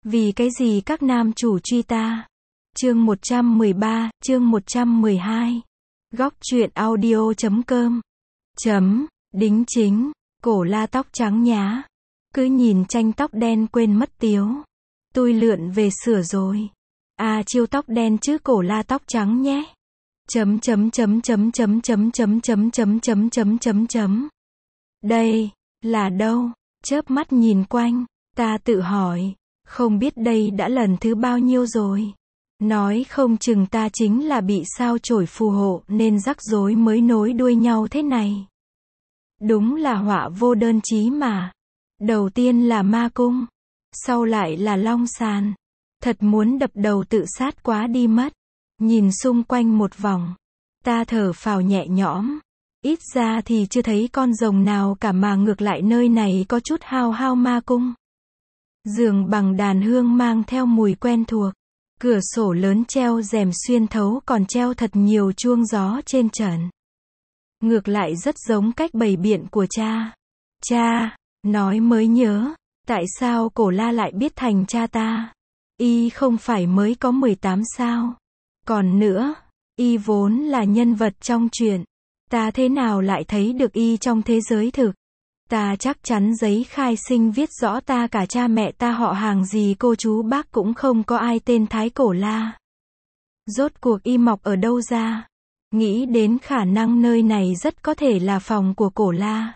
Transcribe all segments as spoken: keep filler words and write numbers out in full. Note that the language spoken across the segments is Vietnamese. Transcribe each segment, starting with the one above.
Vì cái gì các nam chủ truy ta? Chương một trăm mười ba, chương một trăm mười hai. Góc truyện audio chấm com. Chấm, đính chính, cổ la tóc trắng nhá. Cứ nhìn tranh tóc đen quên mất tiếu. Tôi lượn về sửa rồi. À chiêu tóc đen chứ cổ la tóc trắng nhé. Chấm chấm chấm chấm chấm chấm chấm chấm chấm chấm chấm chấm chấm. Đây, là đâu? Chớp mắt nhìn quanh, ta tự hỏi, không biết đây đã lần thứ bao nhiêu rồi. Nói không chừng ta chính là bị sao chổi phù hộ nên rắc rối mới nối đuôi nhau thế này. Đúng là họa vô đơn chí mà. Đầu tiên là ma cung, sau lại là long sàn. Thật muốn đập đầu tự sát quá đi mất. Nhìn xung quanh một vòng, ta thở phào nhẹ nhõm. Ít ra thì chưa thấy con rồng nào cả mà ngược lại nơi này có chút hao hao ma cung. Giường bằng đàn hương mang theo mùi quen thuộc. Cửa sổ lớn treo rèm xuyên thấu còn treo thật nhiều chuông gió trên trần. Ngược lại rất giống cách bày biện của cha. Cha, nói mới nhớ, tại sao cổ la lại biết thành cha ta? Y không phải mới có mười tám sao? Còn nữa, y vốn là nhân vật trong truyện. Ta thế nào lại thấy được y trong thế giới thực? Ta chắc chắn giấy khai sinh viết rõ ta cả cha mẹ ta họ hàng gì cô chú bác cũng không có ai tên Thái Cổ La. Rốt cuộc y mọc ở đâu ra? Nghĩ đến khả năng nơi này rất có thể là phòng của Cổ La.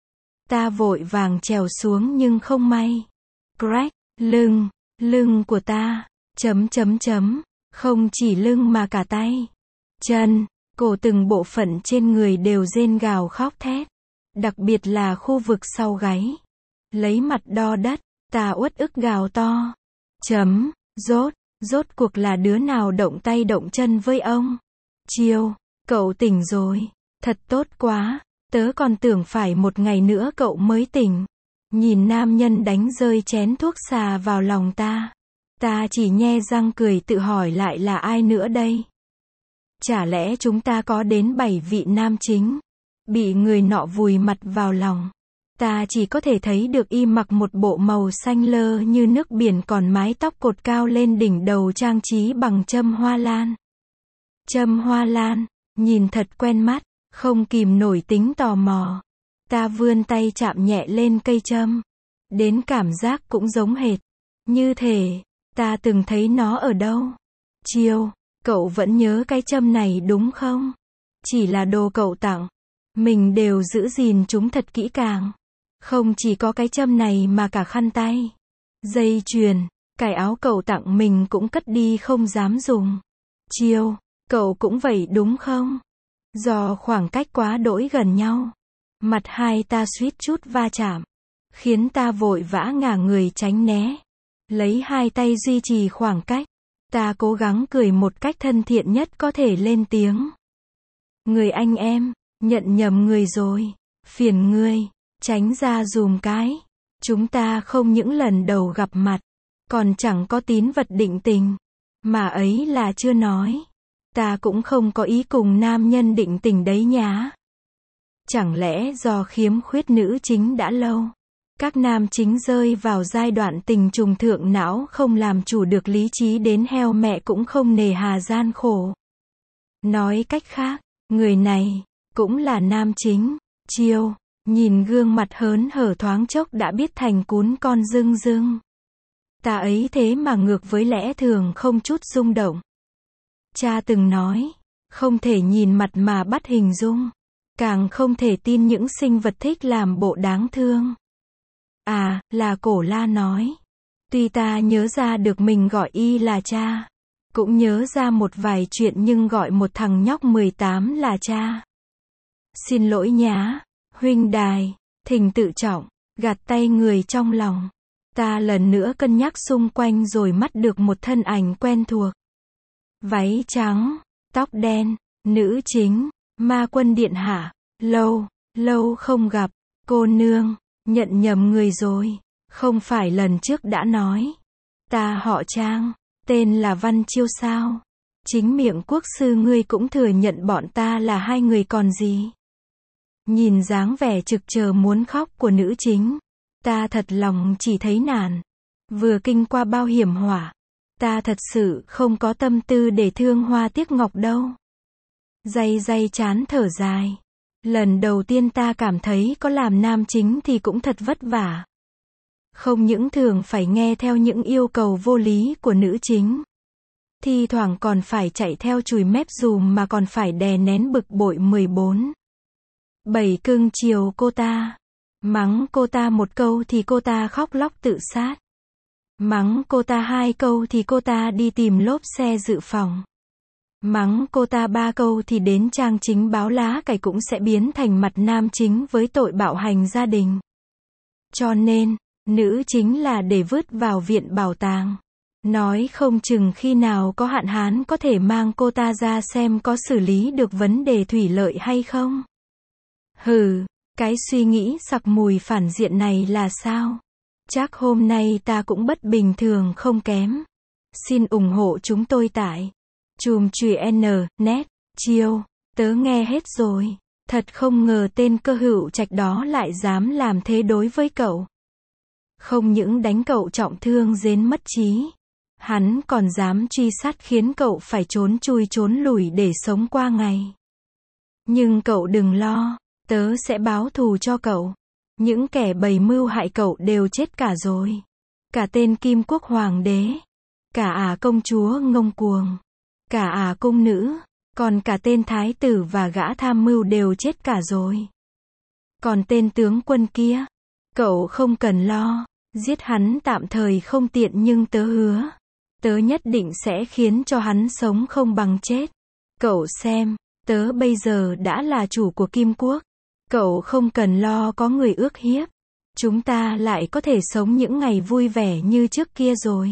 Ta vội vàng trèo xuống nhưng không may. Crack, lưng, lưng của ta, chấm chấm chấm, không chỉ lưng mà cả tay, chân, cổ từng bộ phận trên người đều rên gào khóc thét. Đặc biệt là khu vực sau gáy. Lấy mặt đo đất, ta uất ức gào to. Chấm, rốt, rốt cuộc là đứa nào động tay động chân với ông? Chiêu, cậu tỉnh rồi. Thật tốt quá, tớ còn tưởng phải một ngày nữa cậu mới tỉnh. Nhìn nam nhân đánh rơi chén thuốc xà vào lòng ta. Ta chỉ nhe răng cười tự hỏi lại là ai nữa đây? Chả lẽ chúng ta có đến bảy vị nam chính? Bị người nọ vùi mặt vào lòng. Ta chỉ có thể thấy được y mặc một bộ màu xanh lơ như nước biển còn mái tóc cột cao lên đỉnh đầu trang trí bằng châm hoa lan. Châm hoa lan, nhìn thật quen mắt, không kìm nổi tính tò mò. Ta vươn tay chạm nhẹ lên cây châm. Đến cảm giác cũng giống hệt. Như thể, ta từng thấy nó ở đâu. Chiêu, cậu vẫn nhớ cái châm này đúng không? Chỉ là đồ cậu tặng. Mình đều giữ gìn chúng thật kỹ càng. Không chỉ có cái châm này mà cả khăn tay, dây chuyền, cài áo cậu tặng mình cũng cất đi không dám dùng. Chiêu, cậu cũng vậy đúng không? Do khoảng cách quá đỗi gần nhau, mặt hai ta suýt chút va chạm, khiến ta vội vã ngả người tránh né. Lấy hai tay duy trì khoảng cách, ta cố gắng cười một cách thân thiện nhất có thể lên tiếng. Người anh em, nhận nhầm người rồi, phiền ngươi, tránh ra dùm cái. Chúng ta không những lần đầu gặp mặt, còn chẳng có tín vật định tình. Mà ấy là chưa nói, ta cũng không có ý cùng nam nhân định tình đấy nhá. Chẳng lẽ do khiếm khuyết nữ chính đã lâu, các nam chính rơi vào giai đoạn tình trùng thượng não không làm chủ được lý trí đến heo mẹ cũng không nề hà gian khổ. Nói cách khác, người này cũng là nam chính. Chiêu, nhìn gương mặt hớn hở thoáng chốc đã biết thành cún con dưng dưng. Ta ấy thế mà ngược với lẽ thường không chút rung động. Cha từng nói, không thể nhìn mặt mà bắt hình dung. Càng không thể tin những sinh vật thích làm bộ đáng thương. À, là Cổ La nói. Tuy ta nhớ ra được mình gọi y là cha, cũng nhớ ra một vài chuyện nhưng gọi một thằng nhóc mười tám là cha. Xin lỗi nhá, huynh đài, thỉnh tự trọng, gạt tay người trong lòng. Ta lần nữa cân nhắc xung quanh rồi mắt được một thân ảnh quen thuộc. Váy trắng, tóc đen, nữ chính, Ma Quân điện hạ. Lâu, lâu không gặp, cô nương, nhận nhầm người rồi. Không phải lần trước đã nói. Ta họ Trang, tên là Văn Chiêu sao? Chính miệng quốc sư ngươi cũng thừa nhận bọn ta là hai người còn gì. Nhìn dáng vẻ trực chờ muốn khóc của nữ chính, ta thật lòng chỉ thấy nản. Vừa kinh qua bao hiểm họa. Ta thật sự không có tâm tư để thương hoa tiếc ngọc đâu. Day day chán thở dài. Lần đầu tiên ta cảm thấy có làm nam chính thì cũng thật vất vả. Không những thường phải nghe theo những yêu cầu vô lý của nữ chính. Thi thoảng còn phải chạy theo chùi mép dùm mà còn phải đè nén bực bội mười bốn. Bảy cưng chiều cô ta. Mắng cô ta một câu thì cô ta khóc lóc tự sát. Mắng cô ta hai câu thì cô ta đi tìm lốp xe dự phòng. Mắng cô ta ba câu thì đến trang chính báo lá cải cũng sẽ biến thành mặt nam chính với tội bạo hành gia đình. Cho nên, nữ chính là để vứt vào viện bảo tàng. Nói không chừng khi nào có hạn hán có thể mang cô ta ra xem có xử lý được vấn đề thủy lợi hay không. Hừ, cái suy nghĩ sặc mùi phản diện này là sao? Chắc hôm nay ta cũng bất bình thường không kém. Xin ủng hộ chúng tôi tại chùm chùy n net. Chiêu, tớ nghe hết rồi. Thật không ngờ tên cơ hữu trạch đó lại dám làm thế đối với cậu. Không những đánh cậu trọng thương đến mất trí. Hắn còn dám truy sát khiến cậu phải trốn chui trốn lùi để sống qua ngày. Nhưng cậu đừng lo, tớ sẽ báo thù cho cậu. Những kẻ bày mưu hại cậu đều chết cả rồi. Cả tên Kim Quốc Hoàng đế. Cả ả công chúa ngông cuồng. Cả ả cung nữ. Còn cả tên thái tử và gã tham mưu đều chết cả rồi. Còn tên tướng quân kia. Cậu không cần lo. Giết hắn tạm thời không tiện nhưng tớ hứa. Tớ nhất định sẽ khiến cho hắn sống không bằng chết. Cậu xem, tớ bây giờ đã là chủ của Kim Quốc. Cậu không cần lo có người ước hiếp. Chúng ta lại có thể sống những ngày vui vẻ như trước kia rồi.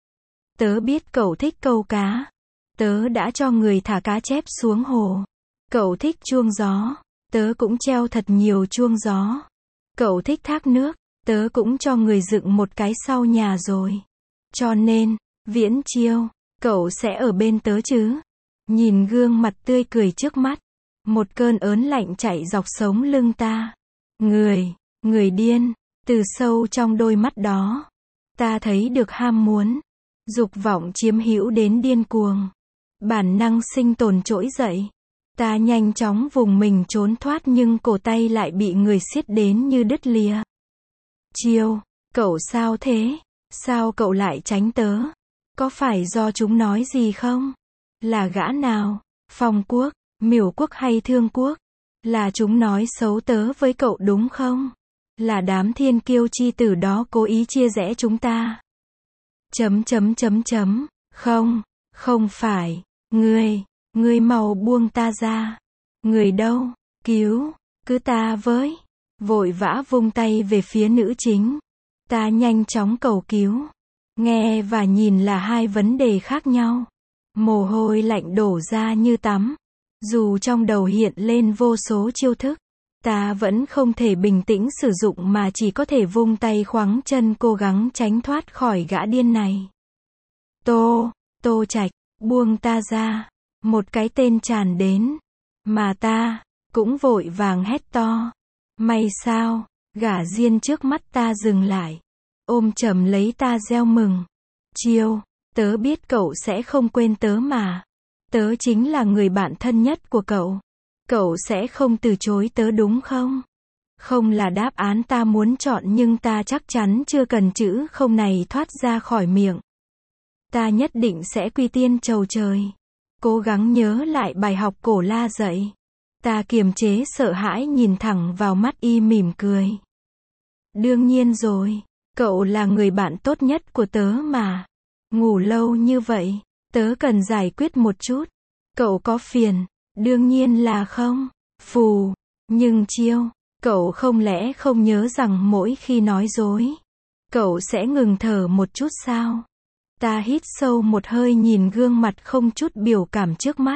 Tớ biết cậu thích câu cá. Tớ đã cho người thả cá chép xuống hồ. Cậu thích chuông gió. Tớ cũng treo thật nhiều chuông gió. Cậu thích thác nước. Tớ cũng cho người dựng một cái sau nhà rồi. Cho nên, Viễn Chiêu, cậu sẽ ở bên tớ chứ? Nhìn gương mặt tươi cười trước mắt. Một cơn ớn lạnh chạy dọc sống lưng ta. Người, người điên, từ sâu trong đôi mắt đó. Ta thấy được ham muốn. Dục vọng chiếm hữu đến điên cuồng. Bản năng sinh tồn trỗi dậy. Ta nhanh chóng vùng mình trốn thoát nhưng cổ tay lại bị người siết đến như đứt lìa. Chiêu, cậu sao thế? Sao cậu lại tránh tớ? Có phải do chúng nói gì không? Là gã nào? Phong Quốc, Miểu Quốc hay Thương Quốc? Là chúng nói xấu tớ với cậu đúng không? Là đám thiên kiêu chi tử đó cố ý chia rẽ chúng ta. Chấm chấm chấm chấm. Không, không phải. Ngươi, ngươi mau buông ta ra. Người đâu? Cứu, cứ ta với. Vội vã vung tay về phía nữ chính. Ta nhanh chóng cầu cứu. Nghe và nhìn là hai vấn đề khác nhau. Mồ hôi lạnh đổ ra như tắm. Dù trong đầu hiện lên vô số chiêu thức, ta vẫn không thể bình tĩnh sử dụng mà chỉ có thể vung tay khoáng chân cố gắng tránh thoát khỏi gã điên này. Tô, Tô Trạch, buông ta ra. Một cái tên tràn đến. Mà ta, cũng vội vàng hét to. May sao, gã diên trước mắt ta dừng lại. Ôm chầm lấy ta reo mừng. Chiêu, tớ biết cậu sẽ không quên tớ mà. Tớ chính là người bạn thân nhất của cậu. Cậu sẽ không từ chối tớ đúng không? Không là đáp án ta muốn chọn nhưng ta chắc chắn chưa cần chữ không này thoát ra khỏi miệng. Ta nhất định sẽ quy tiên chầu trời. Cố gắng nhớ lại bài học cổ la dạy. Ta kiềm chế sợ hãi nhìn thẳng vào mắt y mỉm cười. Đương nhiên rồi, cậu là người bạn tốt nhất của tớ mà. Ngủ lâu như vậy, tớ cần giải quyết một chút. Cậu có phiền? Đương nhiên là không. Phù, nhưng Chiêu, cậu không lẽ không nhớ rằng mỗi khi nói dối, cậu sẽ ngừng thở một chút sao? Ta hít sâu một hơi nhìn gương mặt không chút biểu cảm trước mắt.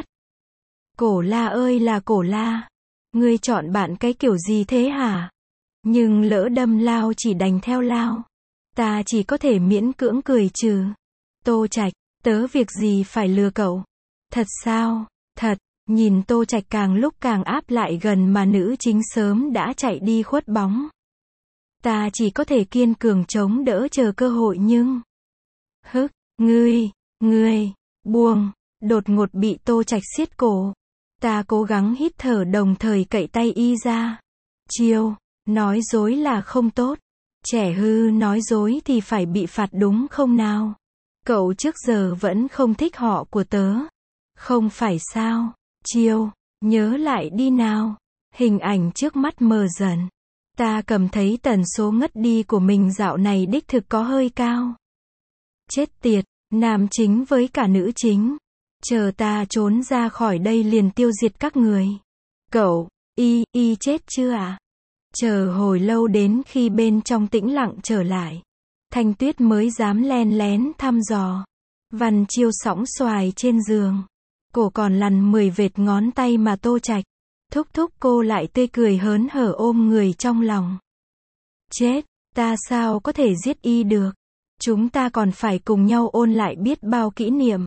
Cổ La ơi là Cổ La, ngươi chọn bạn cái kiểu gì thế hả? Nhưng lỡ đâm lao chỉ đành theo lao. Ta chỉ có thể miễn cưỡng cười trừ. Tô Trạch, tớ việc gì phải lừa cậu? Thật sao? Thật. Nhìn Tô Trạch càng lúc càng áp lại gần mà nữ chính sớm đã chạy đi khuất bóng. Ta chỉ có thể kiên cường chống đỡ chờ cơ hội nhưng... Hức, ngươi, ngươi, buông, đột ngột bị Tô Trạch siết cổ. Ta cố gắng hít thở đồng thời cậy tay y ra. Chiêu, nói dối là không tốt. Trẻ hư nói dối thì phải bị phạt đúng không nào? Cậu trước giờ vẫn không thích họ của tớ. Không phải sao? Chiêu, nhớ lại đi nào. Hình ảnh trước mắt mờ dần. Ta cảm thấy tần số ngất đi của mình dạo này đích thực có hơi cao. Chết tiệt, nam chính với cả nữ chính. Chờ ta trốn ra khỏi đây liền tiêu diệt các người. Cậu, y, y chết chưa ạ? À? Chờ hồi lâu đến khi bên trong tĩnh lặng trở lại. Thanh Tuyết mới dám len lén thăm dò. Văn Chiêu sõng xoài trên giường. Cổ còn lằn mười vệt ngón tay mà Tô Trạch. Thúc thúc cô lại tươi cười hớn hở ôm người trong lòng. Chết, ta sao có thể giết y được? Chúng ta còn phải cùng nhau ôn lại biết bao kỷ niệm.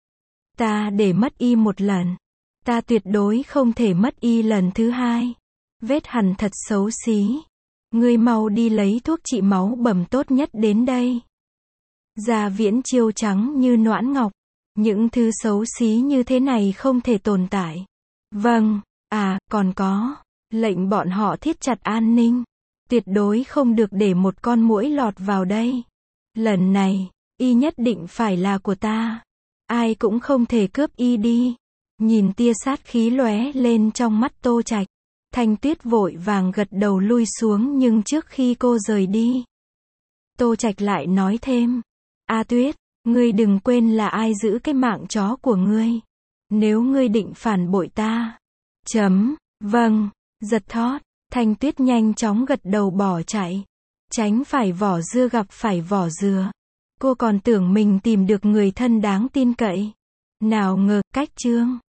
Ta để mất y một lần. Ta tuyệt đối không thể mất y lần thứ hai. Vết hằn thật xấu xí. Ngươi mau đi lấy thuốc trị máu bầm tốt nhất đến đây. Da Viễn Chiêu trắng như noãn ngọc. Những thứ xấu xí như thế này không thể tồn tại. Vâng, à, còn có. Lệnh bọn họ thiết chặt an ninh. Tuyệt đối không được để một con muỗi lọt vào đây. Lần này, y nhất định phải là của ta. Ai cũng không thể cướp y đi. Nhìn tia sát khí lóe lên trong mắt Tô Trạch. Thanh Tuyết vội vàng gật đầu lui xuống nhưng trước khi cô rời đi. Tô Trạch lại nói thêm. A Tuyết, ngươi đừng quên là ai giữ cái mạng chó của ngươi. Nếu ngươi định phản bội ta. Chấm, vâng, giật thót. Thanh Tuyết nhanh chóng gật đầu bỏ chạy. Tránh phải vỏ dưa gặp phải vỏ dừa. Cô còn tưởng mình tìm được người thân đáng tin cậy. Nào ngờ, cách chương